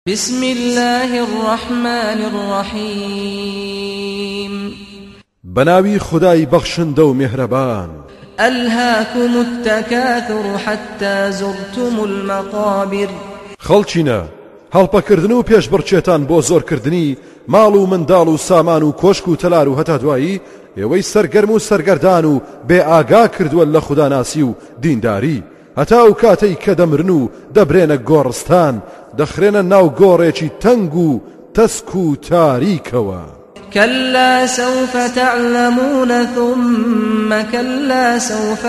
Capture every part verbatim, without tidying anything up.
بسم الله الرحمن الرحيم بناوي خداي بخشن دو مهربان ألهاكم التكاثر حتى زرتم المقابر خەڵچینە هەڵپەکردن و پێشبڕچێتان بۆ زۆرکردنی ماڵ و منداڵ و سامان و کۆشک و تەلار و هەتا دوایی ئێوەی سەرگەرم و سەرگەردان و بێ ئاگا کردووە لە خوداناسی و دینداری هەتا و کاتەی کە دەمرن و دەبرێنە گۆڕستان دەخرێنە ناو گۆڕێکی تەنگ و تەسک و تاریکەوە. كلا سوف تعلمون ثم كلا سوف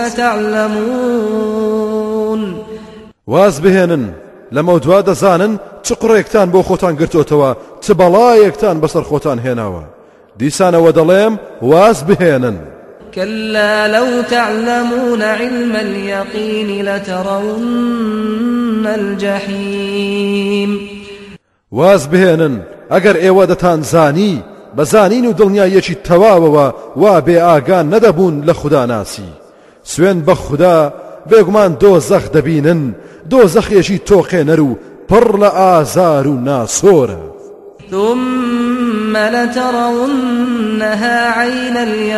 تعلمون واز بهێنن لەمە دوا دەزانن چ قڕێکتان بۆ خۆتان گرتوتەوە چ بەڵایەکتان بەسەر خۆتان هێناوە دیسانەوە دەڵێم واز بهێنن. كلا لو تعلمون علم اليقين لترون الجحيم واز بهێنن ئەگەر ئێوە دەتان زانی بەزانین و دڵنیایەکی تەواوەوە وا بێ ئاگان نەدەبوون لە خوداناسی سوێن بە خوددا بێگومان دۆزەخ دەبینن دۆزەخێکی تۆقێنەر و پڕ لە ئازار و ناسۆرە. ثم لترونها عين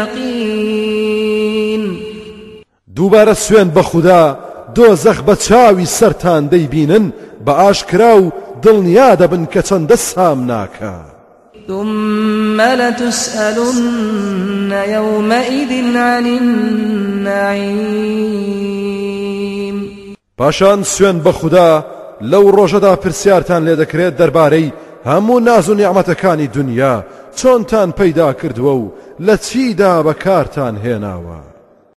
اليقين دووبارە سوێن بە خوددا دۆزەخ بە چاوی سەرتان دەیبینن بە ئاشکرا و دڵنیا دەبن کە چەندە سام ناکە. ثم لتسألن يومئذ عن النعيم پاشان سوێن بە خوددا لەو ڕۆژەدا پرسیارتان لێ دەکرێت دەربارەی هەموو ناز و نیعمەتەکانی دنیا چۆنتان پەیدا کردووە و لە چیدا بەکارتان هێناوە.